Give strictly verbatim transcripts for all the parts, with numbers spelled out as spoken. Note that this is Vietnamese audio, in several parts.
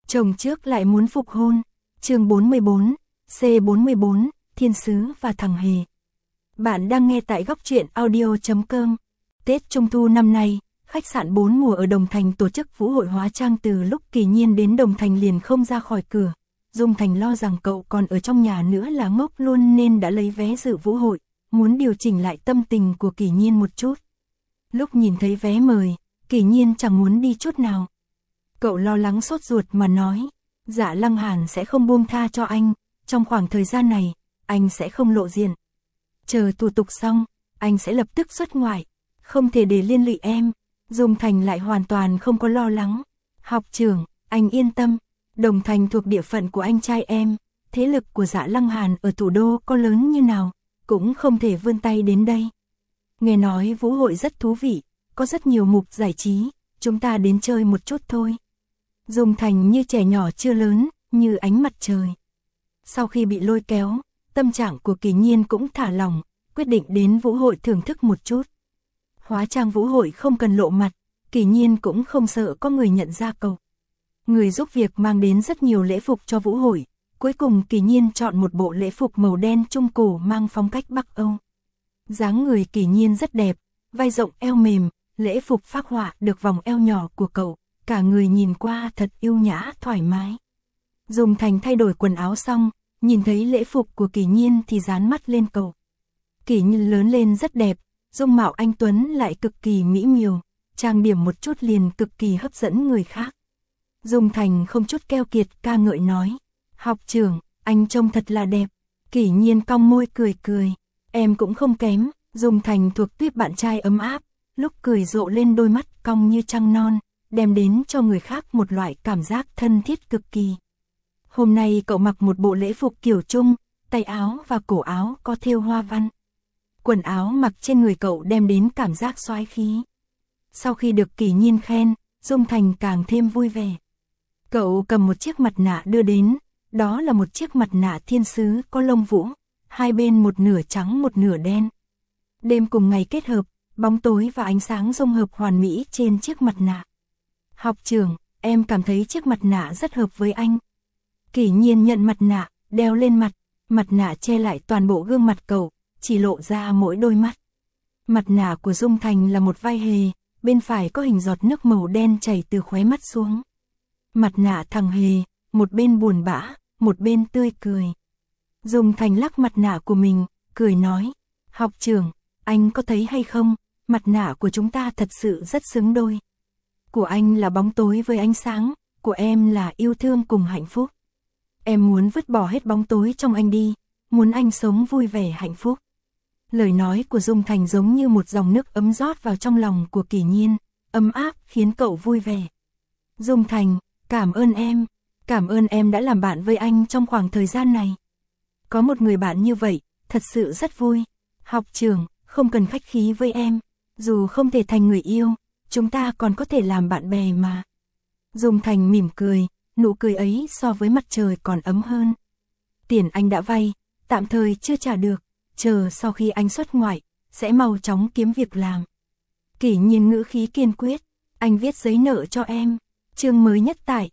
Chồng trước lại muốn phục hôn. Chương bốn mươi bốn, C bốn mươi bốn, Thiên Sứ và Thằng Hề. Bạn đang nghe tại góc truyện audio chấm com. Tết Trung thu năm nay, khách sạn bốn mùa ở Đồng Thành tổ chức vũ hội hóa trang. Từ lúc Kỳ Nhiên đến Đồng Thành liền không ra khỏi cửa. Dung Thành lo rằng cậu còn ở trong nhà nữa là ngốc luôn nên đã lấy vé dự vũ hội, muốn điều chỉnh lại tâm tình của Kỳ Nhiên một chút. Lúc nhìn thấy vé mời, Kỳ Nhiên chẳng muốn đi chút nào. Cậu lo lắng sốt ruột mà nói, Dạ Lăng Hàn sẽ không buông tha cho anh, trong khoảng thời gian này, anh sẽ không lộ diện. Chờ thủ tục xong, anh sẽ lập tức xuất ngoại, không thể để liên lụy em. Dung Thành lại hoàn toàn không có lo lắng. Học trưởng, anh yên tâm, Đồng Thành thuộc địa phận của anh trai em, thế lực của Dạ Lăng Hàn ở thủ đô có lớn như nào, cũng không thể vươn tay đến đây. Nghe nói vũ hội rất thú vị, có rất nhiều mục giải trí, chúng ta đến chơi một chút thôi. Dung Thành như trẻ nhỏ chưa lớn, như ánh mặt trời. Sau khi bị lôi kéo, tâm trạng của Kỳ Nhiên cũng thả lỏng, quyết định đến vũ hội thưởng thức một chút. Hóa trang vũ hội không cần lộ mặt, Kỳ Nhiên cũng không sợ có người nhận ra cậu. Người giúp việc mang đến rất nhiều lễ phục cho vũ hội, cuối cùng Kỳ Nhiên chọn một bộ lễ phục màu đen trung cổ mang phong cách Bắc Âu. Dáng người Kỳ Nhiên rất đẹp, vai rộng eo mềm, lễ phục phác họa được vòng eo nhỏ của cậu, cả người nhìn qua thật yêu nhã thoải mái. Dung Thành thay đổi quần áo xong, nhìn thấy lễ phục của Kỳ Nhiên thì dán mắt lên cậu. Kỳ Nhiên lớn lên rất đẹp, dung mạo anh tuấn lại cực kỳ mỹ miều, trang điểm một chút liền cực kỳ hấp dẫn người khác. Dung Thành không chút keo kiệt ca ngợi nói, học trưởng, anh trông thật là đẹp. Kỳ Nhiên cong môi cười cười, em cũng không kém. Dung Thành thuộc tuýp bạn trai ấm áp, lúc cười rộ lên đôi mắt cong như trăng non, đem đến cho người khác một loại cảm giác thân thiết cực kỳ. Hôm nay cậu mặc một bộ lễ phục kiểu Trung, tay áo và cổ áo có thêu hoa văn. Quần áo mặc trên người cậu đem đến cảm giác soái khí. Sau khi được Kỳ Nhiên khen, Dung Thành càng thêm vui vẻ. Cậu cầm một chiếc mặt nạ đưa đến, đó là một chiếc mặt nạ thiên sứ có lông vũ, hai bên một nửa trắng một nửa đen. Đêm cùng ngày kết hợp, bóng tối và ánh sáng dung hợp hoàn mỹ trên chiếc mặt nạ. Học trưởng, em cảm thấy chiếc mặt nạ rất hợp với anh. Kỳ Nhiên nhận mặt nạ, đeo lên mặt, mặt nạ che lại toàn bộ gương mặt cậu, chỉ lộ ra mỗi đôi mắt. Mặt nạ của Dung Thành là một vai hề, bên phải có hình giọt nước màu đen chảy từ khóe mắt xuống. Mặt nạ Thằng Hề, một bên buồn bã, một bên tươi cười. Dung Thành lắc mặt nạ của mình, cười nói, học trưởng, anh có thấy hay không, mặt nạ của chúng ta thật sự rất xứng đôi. Của anh là bóng tối với ánh sáng, của em là yêu thương cùng hạnh phúc. Em muốn vứt bỏ hết bóng tối trong anh đi, muốn anh sống vui vẻ hạnh phúc. Lời nói của Dung Thành giống như một dòng nước ấm rót vào trong lòng của Kỳ Nhiên, ấm áp khiến cậu vui vẻ. Dung Thành, cảm ơn em, cảm ơn em đã làm bạn với anh trong khoảng thời gian này. Có một người bạn như vậy, thật sự rất vui. Học trưởng, không cần khách khí với em, dù không thể thành người yêu, chúng ta còn có thể làm bạn bè mà. Dung Thành mỉm cười, nụ cười ấy so với mặt trời còn ấm hơn. Tiền anh đã vay, tạm thời chưa trả được, chờ sau khi anh xuất ngoại, sẽ mau chóng kiếm việc làm. Kỳ Nhiên ngữ khí kiên quyết, anh viết giấy nợ cho em. Chương mới nhất tại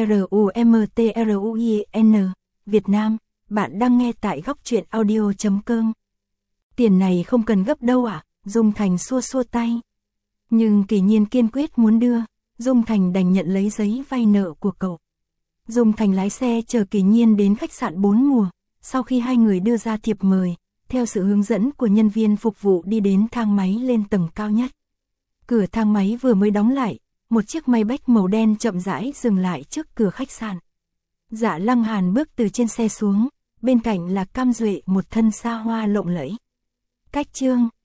trumtruin Việt Nam, bạn đang nghe tại góc truyện audio chấm com. Tiền này không cần gấp đâu ạ, à? Dung Thành xua xua tay. Nhưng Kỳ Nhiên kiên quyết muốn đưa, Dung Thành đành nhận lấy giấy vay nợ của cậu. Dung Thành lái xe chờ Kỳ Nhiên đến khách sạn bốn mùa, sau khi hai người đưa ra thiệp mời, theo sự hướng dẫn của nhân viên phục vụ đi đến thang máy lên tầng cao nhất. Cửa thang máy vừa mới đóng lại, một chiếc Maybach màu đen chậm rãi dừng lại trước cửa khách sạn. Dạ Lăng Hàn bước từ trên xe xuống, bên cạnh là Cam Duệ một thân xa hoa lộng lẫy. Cách chương